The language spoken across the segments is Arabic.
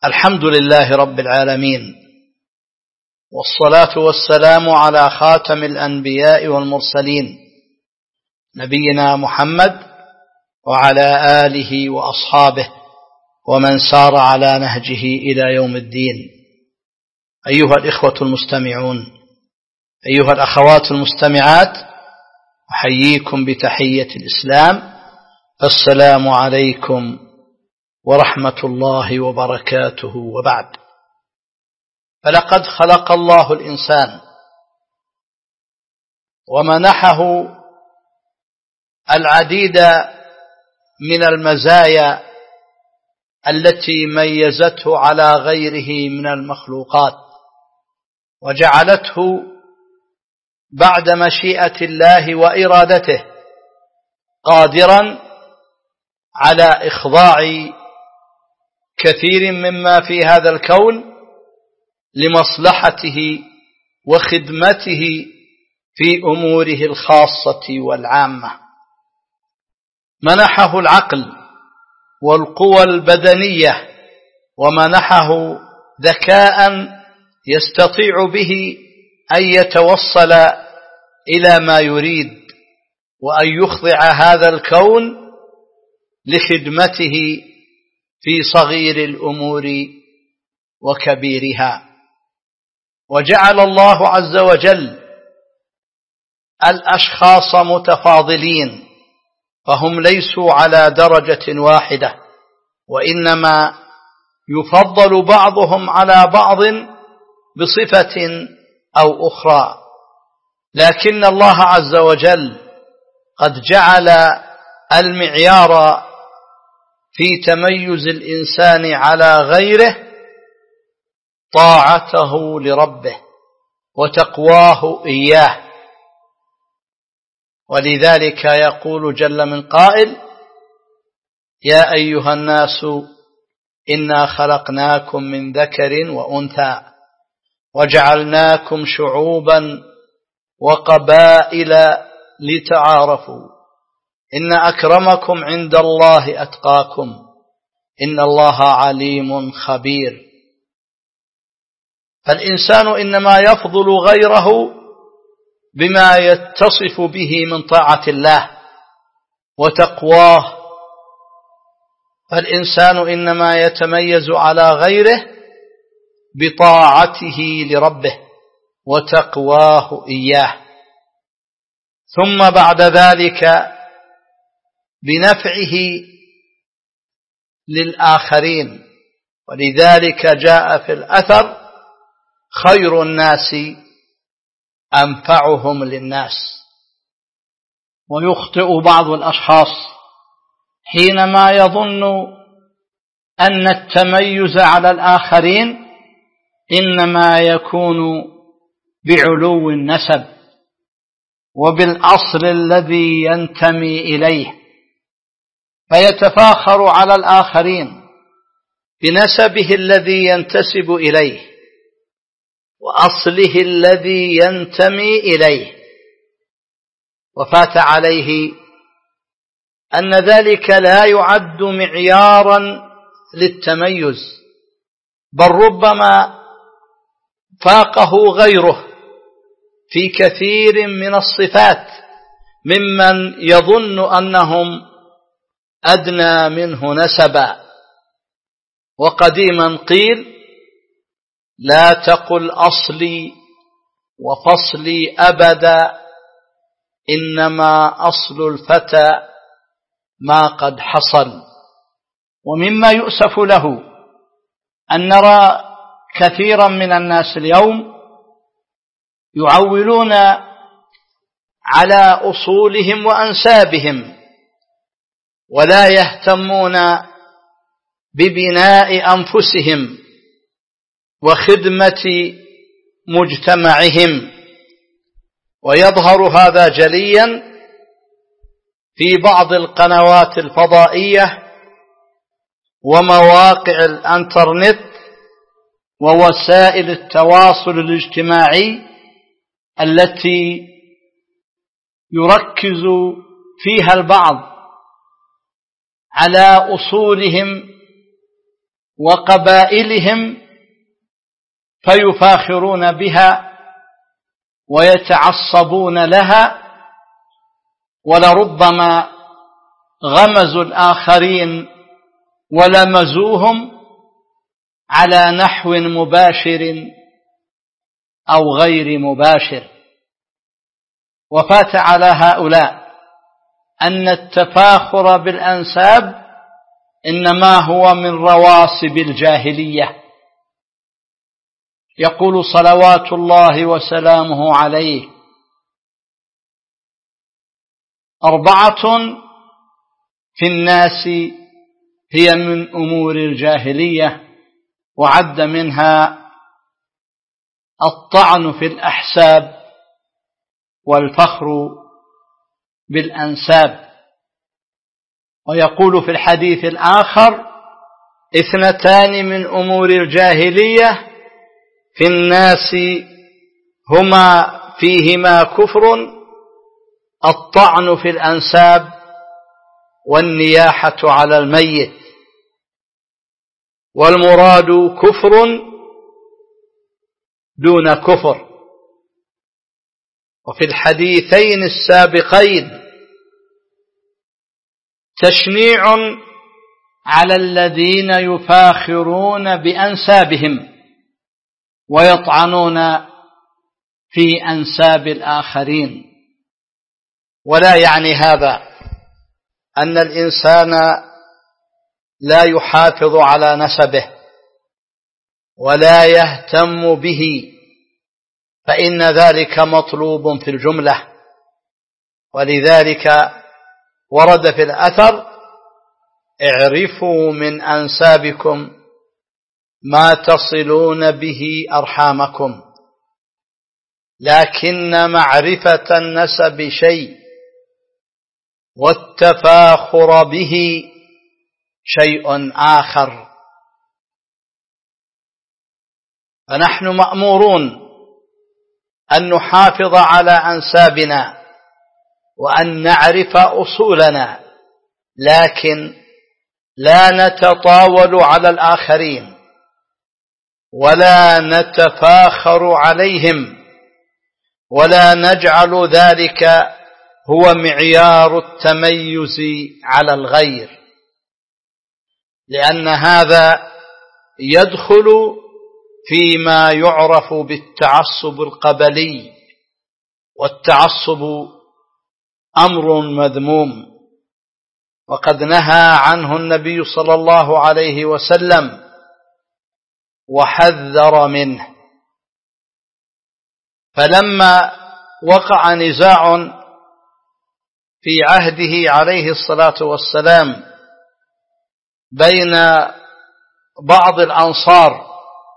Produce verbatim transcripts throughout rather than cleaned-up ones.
الحمد لله رب العالمين، والصلاة والسلام على خاتم الأنبياء والمرسلين نبينا محمد وعلى آله وأصحابه ومن سار على نهجه إلى يوم الدين. أيها الإخوة المستمعون، أيها الأخوات المستمعات، أحييكم بتحية الإسلام، السلام عليكم ورحمة الله وبركاته. وبعد، فلقد خلق الله الإنسان ومنحه العديد من المزايا التي ميزته على غيره من المخلوقات، وجعلته بعد مشيئة الله وإرادته قادرا على إخضاع كثير مما في هذا الكون لمصلحته وخدمته في أموره الخاصة والعامة. منحه العقل والقوى البدنية، ومنحه ذكاء يستطيع به أن يتوصل إلى ما يريد، وأن يخضع هذا الكون لخدمته في صغير الأمور وكبيرها. وجعل الله عز وجل الأشخاص متفاضلين، فهم ليسوا على درجة واحدة، وإنما يفضل بعضهم على بعض بصفة أو أخرى، لكن الله عز وجل قد جعل المعيار في تميز الإنسان على غيره طاعته لربه وتقواه إياه. ولذلك يقول جل من قائل: يا أيها الناس إنا خلقناكم من ذكر وأنثى وجعلناكم شعوبا وقبائل لتعارفوا إن أكرمكم عند الله أتقاكم إن الله عليم خبير. فالإنسان إنما يفضل غيره بما يتصف به من طاعة الله وتقواه، فالإنسان إنما يتميز على غيره بطاعته لربه وتقواه إياه، ثم بعد ذلك بنفعه للآخرين. ولذلك جاء في الأثر: خير الناس أنفعهم للناس. ويخطئ بعض الأشخاص حينما يظن أن التميز على الآخرين إنما يكون بعلو النسب وبالأصل الذي ينتمي إليه، فيتفاخر على الآخرين بنسبه الذي ينتسب إليه وأصله الذي ينتمي إليه، وفات عليه أن ذلك لا يعد معيارا للتميز، بل ربما فاقه غيره في كثير من الصفات ممن يظن أنهم أدنى منه نسبا. وقديما قيل: لا تقل أصلي وفصلي أبدا، إنما أصل الفتى ما قد حصل. ومما يؤسف له أن نرى كثيرا من الناس اليوم يعولون على أصولهم وأنسابهم، ولا يهتمون ببناء أنفسهم وخدمة مجتمعهم. ويظهر هذا جليا في بعض القنوات الفضائية ومواقع الانترنت ووسائل التواصل الاجتماعي التي يركز فيها البعض على أصولهم وقبائلهم فيفاخرون بها ويتعصبون لها، ولربما غمزوا الآخرين ولمزوهم على نحو مباشر أو غير مباشر. وفات على هؤلاء أن التفاخر بالأنساب إنما هو من رواسب الجاهلية. يقول صلوات الله وسلامه عليه: أربعة في الناس هي من أمور الجاهلية، وعد منها الطعن في الأحساب والفخر بالأنساب. ويقول في الحديث الآخر: اثنتان من أمور الجاهلية في الناس هما فيهما كفر: الطعن في الأنساب والنياحة على الميت. والمراد كفر دون كفر. وفي الحديثين السابقين تشنيع على الذين يفاخرون بأنسابهم ويطعنون في أنساب الآخرين. ولا يعني هذا أن الإنسان لا يحافظ على نسبه ولا يهتم به، فإن ذلك مطلوب في الجملة. ولذلك ورد في الأثر: اعرفوا من أنسابكم ما تصلون به أرحامكم. لكن معرفة النسب شيء والتفاخر به شيء آخر. فنحن مأمورون أن نحافظ على أنسابنا وأن نعرف أصولنا، لكن لا نتطاول على الآخرين ولا نتفاخر عليهم ولا نجعل ذلك هو معيار التميز على الغير، لأن هذا يدخل فيما يعرف بالتعصب القبلي، والتعصب أمر مذموم، وقد نهى عنه النبي صلى الله عليه وسلم وحذر منه. فلما وقع نزاع في عهده عليه الصلاة والسلام بين بعض الأنصار،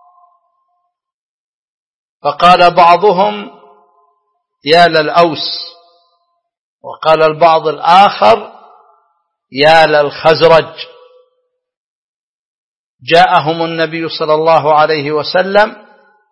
فقال بعضهم: يا للأوس، وقال البعض الآخر: يا للخزرج. جاءهم النبي صلى الله عليه وسلم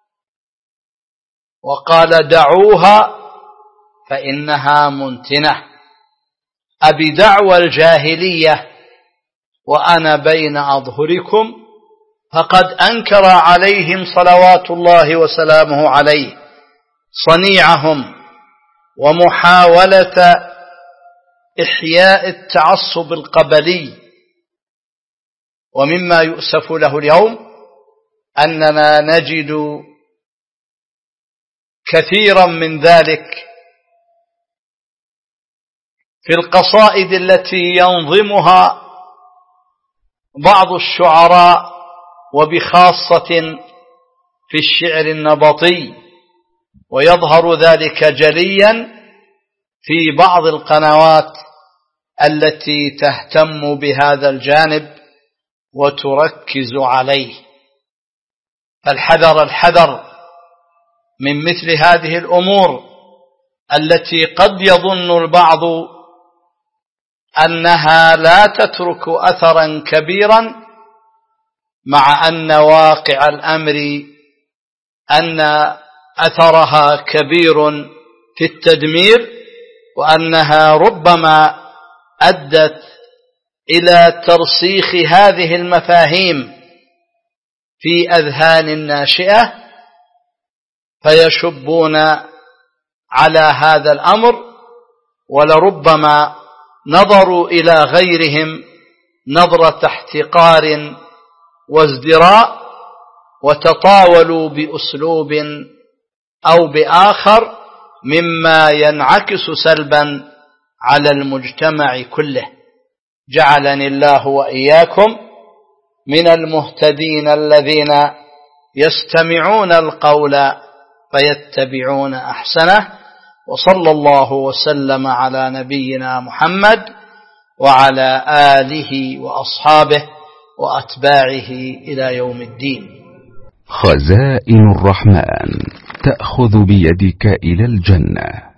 وقال: دعوها فإنها منتنة، أبي دعوى الجاهلية وأنا بين أظهركم. فقد أنكر عليهم صلوات الله وسلامه عليه صنيعهم ومحاولة إحياء التعصب القبلي. ومما يؤسف له اليوم أننا نجد كثيرا من ذلك في القصائد التي ينظمها بعض الشعراء، وبخاصة في الشعر النبطي، ويظهر ذلك جليا في بعض القنوات التي تهتم بهذا الجانب وتركز عليه. فالحذر الحذر من مثل هذه الأمور التي قد يظن البعض أنها لا تترك أثرا كبيرا، مع أن واقع الأمر أن أثرها كبير في التدمير، وأنها ربما أدت إلى ترسيخ هذه المفاهيم في أذهان الناشئة فيشبون على هذا الأمر، ولربما نظروا إلى غيرهم نظرة احتقار وازدراء وتطاولوا بأسلوب أو بآخر مما ينعكس سلبا على المجتمع كله. جعلني الله وإياكم من المهتدين الذين يستمعون القول فيتبعون أحسنه. وصلى الله وسلم على نبينا محمد وعلى آله وأصحابه وأتباعه إلى يوم الدين. خزائن الرحمن تأخذ بيدك إلى الجنة.